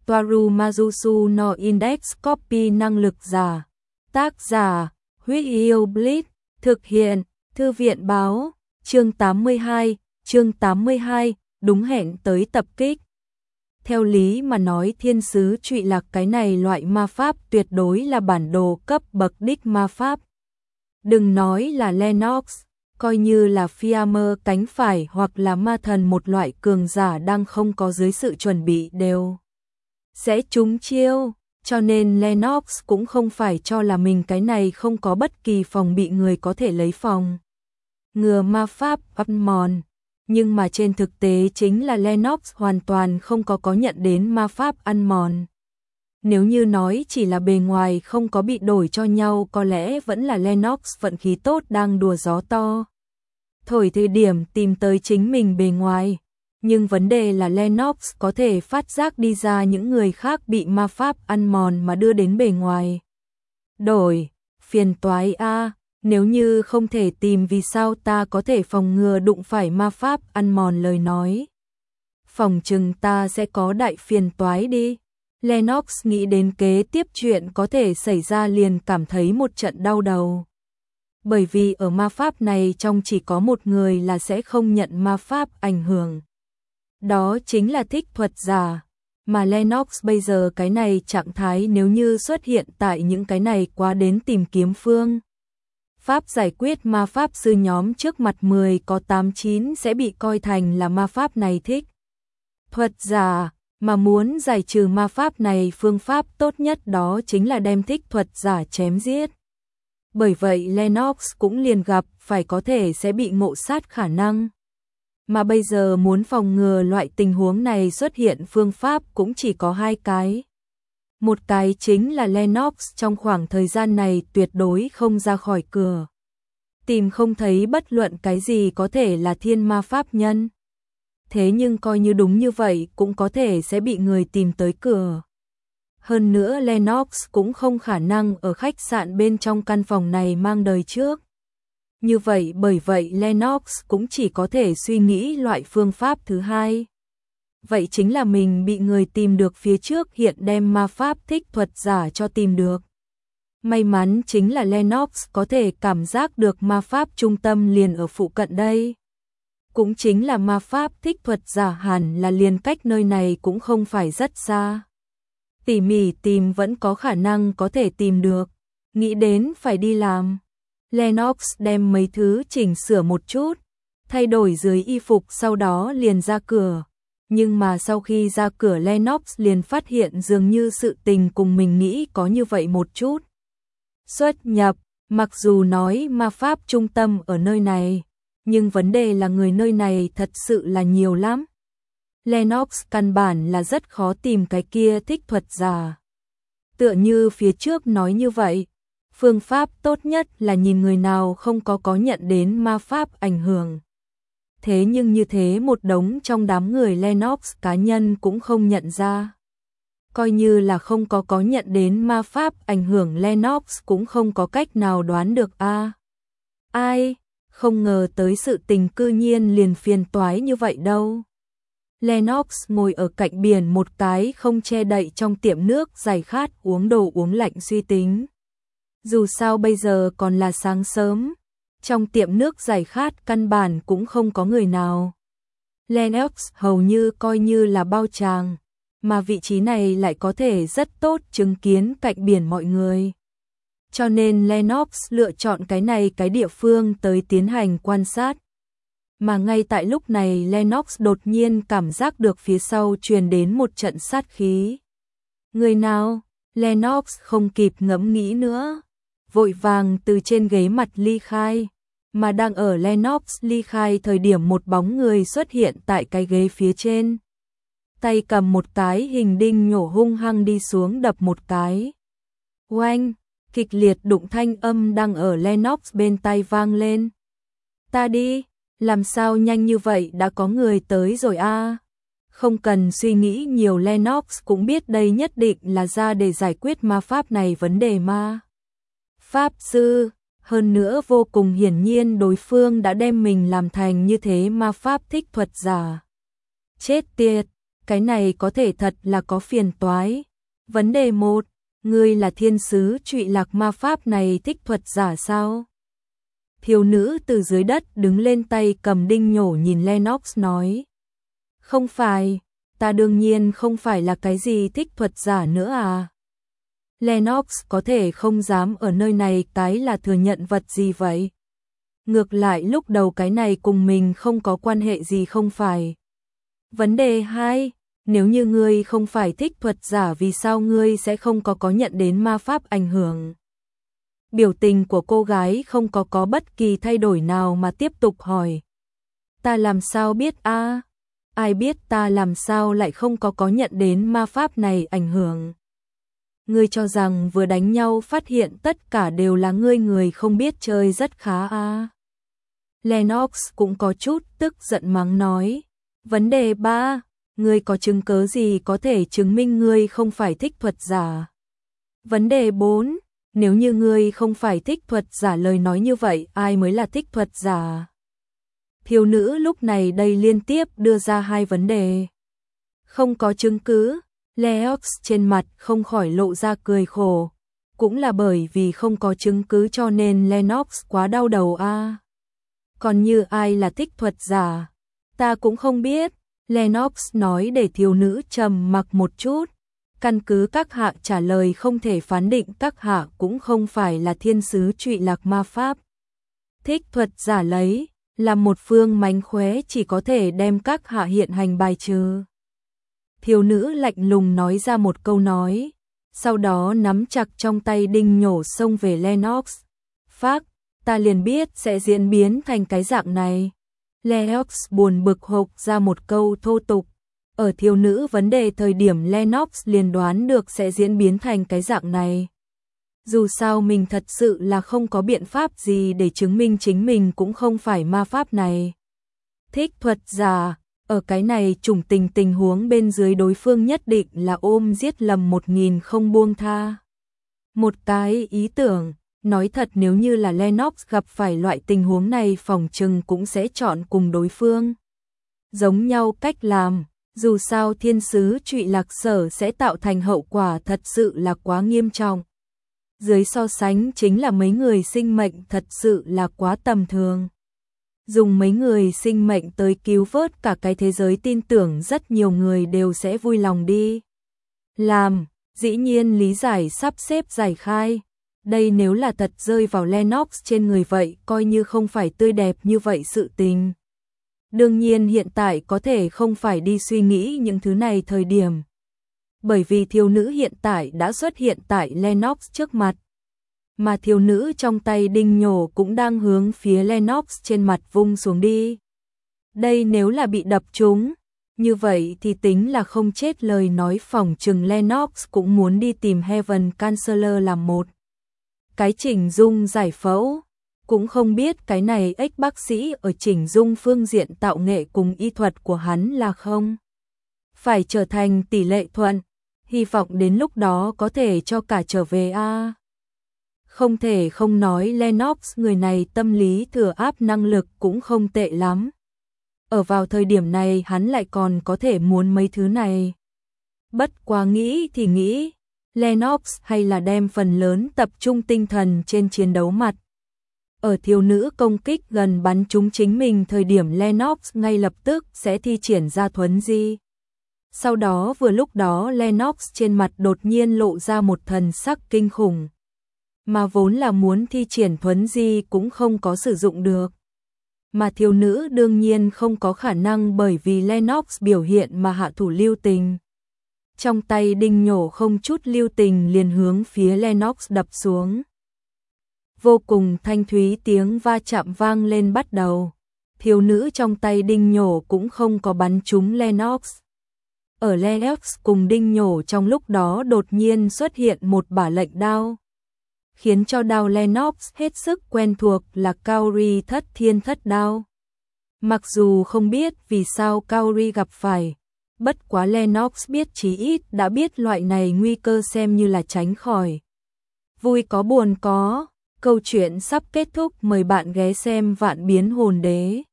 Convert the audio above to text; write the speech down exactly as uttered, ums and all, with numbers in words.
Toaru Majusu no Index Copy năng lực giả. Tác giả, Huyết Yêu Blitz, thực hiện, Thư viện báo, chương tám mươi hai, chương tám mươi hai, đúng hẹn tới tập kích. Theo lý mà nói thiên sứ trụy lạc cái này loại ma pháp tuyệt đối là bản đồ cấp bậc đích ma pháp. Đừng nói là Lennox, coi như là Fiammer cánh phải hoặc là ma thần một loại cường giả đang không có dưới sự chuẩn bị đều sẽ trúng chiêu, cho nên Lennox cũng không phải cho là mình cái này không có bất kỳ phòng bị người có thể lấy phòng ngừa ma pháp ăn mòn, nhưng mà trên thực tế chính là Lennox hoàn toàn không có có nhận đến ma pháp ăn mòn. Nếu như nói chỉ là bề ngoài không có bị đổi cho nhau có lẽ vẫn là Lennox vận khí tốt đang đùa gió to. Thổi thời điểm tìm tới chính mình bề ngoài, nhưng vấn đề là Lennox có thể phát giác đi ra những người khác bị ma pháp ăn mòn mà đưa đến bề ngoài. Đổi, phiền toái a, nếu như không thể tìm vì sao ta có thể phòng ngừa đụng phải ma pháp ăn mòn lời nói. Phòng chừng ta sẽ có đại phiền toái đi. Lennox nghĩ đến kế tiếp chuyện có thể xảy ra liền cảm thấy một trận đau đầu. Bởi vì ở ma pháp này trong chỉ có một người là sẽ không nhận ma pháp ảnh hưởng. Đó chính là thích thuật giả. Mà Lennox bây giờ cái này trạng thái nếu như xuất hiện tại những cái này quá đến tìm kiếm phương pháp giải quyết ma pháp sư nhóm trước mặt mười có tám chín sẽ bị coi thành là ma pháp này thích thuật giả. Mà muốn giải trừ ma pháp này phương pháp tốt nhất đó chính là đem thích thuật giả chém giết. Bởi vậy Lennox cũng liền gặp phải có thể sẽ bị ngộ sát khả năng. Mà bây giờ muốn phòng ngừa loại tình huống này xuất hiện phương pháp cũng chỉ có hai cái. Một cái chính là Lennox trong khoảng thời gian này tuyệt đối không ra khỏi cửa. Tìm không thấy bất luận cái gì có thể là thiên ma pháp nhân. Thế nhưng coi như đúng như vậy cũng có thể sẽ bị người tìm tới cửa. Hơn nữa Lennox cũng không khả năng ở khách sạn bên trong căn phòng này mang đời trước. Như vậy bởi vậy Lennox cũng chỉ có thể suy nghĩ loại phương pháp thứ hai. Vậy chính là mình bị người tìm được phía trước hiện đem ma pháp thích thuật giả cho tìm được. May mắn chính là Lennox có thể cảm giác được ma pháp trung tâm liền ở phụ cận đây. Cũng chính là ma pháp thích thuật giả hẳn là liền cách nơi này cũng không phải rất xa. Tỉ mỉ tìm vẫn có khả năng có thể tìm được. Nghĩ đến phải đi làm. Lennox đem mấy thứ chỉnh sửa một chút, thay đổi dưới y phục sau đó liền ra cửa. Nhưng mà sau khi ra cửa Lennox liền phát hiện dường như sự tình cùng mình nghĩ có như vậy một chút. Xuất nhập, mặc dù nói ma pháp trung tâm ở nơi này, nhưng vấn đề là người nơi này thật sự là nhiều lắm. Lennox căn bản là rất khó tìm cái kia thích thuật giả. Tựa như phía trước nói như vậy, phương pháp tốt nhất là nhìn người nào không có có nhận đến ma pháp ảnh hưởng. Thế nhưng như thế một đống trong đám người Lennox cá nhân cũng không nhận ra. Coi như là không có có nhận đến ma pháp ảnh hưởng Lennox cũng không có cách nào đoán được a. À, ai, không ngờ tới sự tình cư nhiên liền phiền toái như vậy đâu. Lennox ngồi ở cạnh biển một cái không che đậy trong tiệm nước giải khát uống đồ uống lạnh suy tính. Dù sao bây giờ còn là sáng sớm, trong tiệm nước giải khát căn bản cũng không có người nào. Lennox hầu như coi như là bao tràng, mà vị trí này lại có thể rất tốt chứng kiến cạnh biển mọi người. Cho nên Lennox lựa chọn cái này cái địa phương tới tiến hành quan sát. Mà ngay tại lúc này Lennox đột nhiên cảm giác được phía sau truyền đến một trận sát khí. Người nào? Lennox không kịp ngẫm nghĩ nữa. Vội vàng từ trên ghế mặt ly khai. Mà đang ở Lennox ly khai thời điểm một bóng người xuất hiện tại cái ghế phía trên. Tay cầm một cái hình đinh nhổ hung hăng đi xuống đập một cái. Oanh! Kịch liệt đụng thanh âm đang ở Lennox bên tai vang lên. Ta đi! Làm sao nhanh như vậy đã có người tới rồi a? À? Không cần suy nghĩ nhiều Lennox cũng biết đây nhất định là ra để giải quyết ma pháp này vấn đề ma pháp sư. Hơn nữa vô cùng hiển nhiên đối phương đã đem mình làm thành như thế ma pháp thích thuật giả. Chết tiệt, cái này có thể thật là có phiền toái. Vấn đề một, ngươi là thiên sứ trụy lạc ma pháp này thích thuật giả sao? Thiếu nữ từ dưới đất đứng lên, tay cầm đinh nhổ nhìn Lennox nói. Không phải, ta đương nhiên không phải là cái gì thích thuật giả nữa à. Lennox có thể không dám ở nơi này cái là thừa nhận vật gì vậy? Ngược lại lúc đầu cái này cùng mình không có quan hệ gì không phải. Vấn đề hai, nếu như ngươi không phải thích thuật giả vì sao ngươi sẽ không có có nhận đến ma pháp ảnh hưởng? Biểu tình của cô gái không có có bất kỳ thay đổi nào mà tiếp tục hỏi. Ta làm sao biết a? À? Ai biết ta làm sao lại không có có nhận đến ma pháp này ảnh hưởng? Ngươi cho rằng vừa đánh nhau phát hiện tất cả đều là ngươi người không biết chơi rất khá a. À? Lennox cũng có chút tức giận mắng nói. Vấn đề ba, ngươi có chứng cứ gì có thể chứng minh ngươi không phải thích thuật giả? Vấn đề bốn, nếu như ngươi không phải thích thuật giả lời nói như vậy, ai mới là thích thuật giả? Thiếu nữ lúc này đây liên tiếp đưa ra hai vấn đề. Không có chứng cứ, Lennox trên mặt không khỏi lộ ra cười khổ. Cũng là bởi vì không có chứng cứ cho nên Lennox quá đau đầu a. À. Còn như ai là thích thuật giả, ta cũng không biết. Lennox nói để thiếu nữ trầm mặc một chút. Căn cứ các hạ trả lời không thể phán định các hạ cũng không phải là thiên sứ trụy lạc ma pháp. Thích thuật giả lấy, là một phương mánh khóe chỉ có thể đem các hạ hiện hành bài trừ. Thiếu nữ lạnh lùng nói ra một câu nói, sau đó nắm chặt trong tay đinh nhổ xông về Lennox. Phác, ta liền biết sẽ diễn biến thành cái dạng này. Lennox buồn bực hộc ra một câu thô tục. Ở thiếu nữ vấn đề thời điểm Lennox liền đoán được sẽ diễn biến thành cái dạng này. Dù sao mình thật sự là không có biện pháp gì để chứng minh chính mình cũng không phải ma pháp này. Thích thuật giả, ở cái này trùng tình tình huống bên dưới đối phương nhất định là ôm giết lầm một nghìn không buông tha. Một cái ý tưởng, nói thật nếu như là Lennox gặp phải loại tình huống này phòng trừng cũng sẽ chọn cùng đối phương. Giống nhau cách làm. Dù sao thiên sứ trụy lạc sở sẽ tạo thành hậu quả thật sự là quá nghiêm trọng. Dưới so sánh chính là mấy người sinh mệnh thật sự là quá tầm thường. Dùng mấy người sinh mệnh tới cứu vớt cả cái thế giới tin tưởng rất nhiều người đều sẽ vui lòng đi. Làm, dĩ nhiên lý giải sắp xếp giải khai. Đây nếu là thật rơi vào Lennox trên người vậy coi như không phải tươi đẹp như vậy sự tình. Đương nhiên hiện tại có thể không phải đi suy nghĩ những thứ này thời điểm. Bởi vì thiếu nữ hiện tại đã xuất hiện tại Lennox trước mặt. Mà thiếu nữ trong tay đinh nhổ cũng đang hướng phía Lennox trên mặt vung xuống đi. Đây nếu là bị đập trúng, như vậy thì tính là không chết lời nói phỏng chừng Lennox cũng muốn đi tìm Heaven Chancellor làm một cái chỉnh dung giải phẫu. Cũng không biết cái này ếch bác sĩ ở chỉnh dung phương diện tạo nghệ cùng y thuật của hắn là không phải trở thành tỷ lệ thuận, hy vọng đến lúc đó có thể cho cả trở về a. À. Không thể không nói Lennox người này tâm lý thừa áp năng lực cũng không tệ lắm. Ở vào thời điểm này hắn lại còn có thể muốn mấy thứ này. Bất quá nghĩ thì nghĩ, Lennox hay là đem phần lớn tập trung tinh thần trên chiến đấu mặt. Ở thiếu nữ công kích gần bắn trúng chính mình thời điểm Lennox ngay lập tức sẽ thi triển ra thuấn di. Sau đó vừa lúc đó Lennox trên mặt đột nhiên lộ ra một thần sắc kinh khủng. Mà vốn là muốn thi triển thuấn di cũng không có sử dụng được. Mà thiếu nữ đương nhiên không có khả năng bởi vì Lennox biểu hiện mà hạ thủ lưu tình. Trong tay đinh nhổ không chút lưu tình liền hướng phía Lennox đập xuống. Vô cùng thanh thúy tiếng va chạm vang lên bắt đầu. Thiếu nữ trong tay đinh nhổ cũng không có bắn trúng Lennox. Ở Lennox cùng đinh nhổ trong lúc đó đột nhiên xuất hiện một bả lệnh đao. Khiến cho đao Lennox hết sức quen thuộc là Kaori thất thiên thất đao. Mặc dù không biết vì sao Kaori gặp phải, bất quá Lennox biết chí ít đã biết loại này nguy cơ xem như là tránh khỏi. Vui có buồn có. Câu chuyện sắp kết thúc, mời bạn ghé xem Vạn Biến Hồn Đế.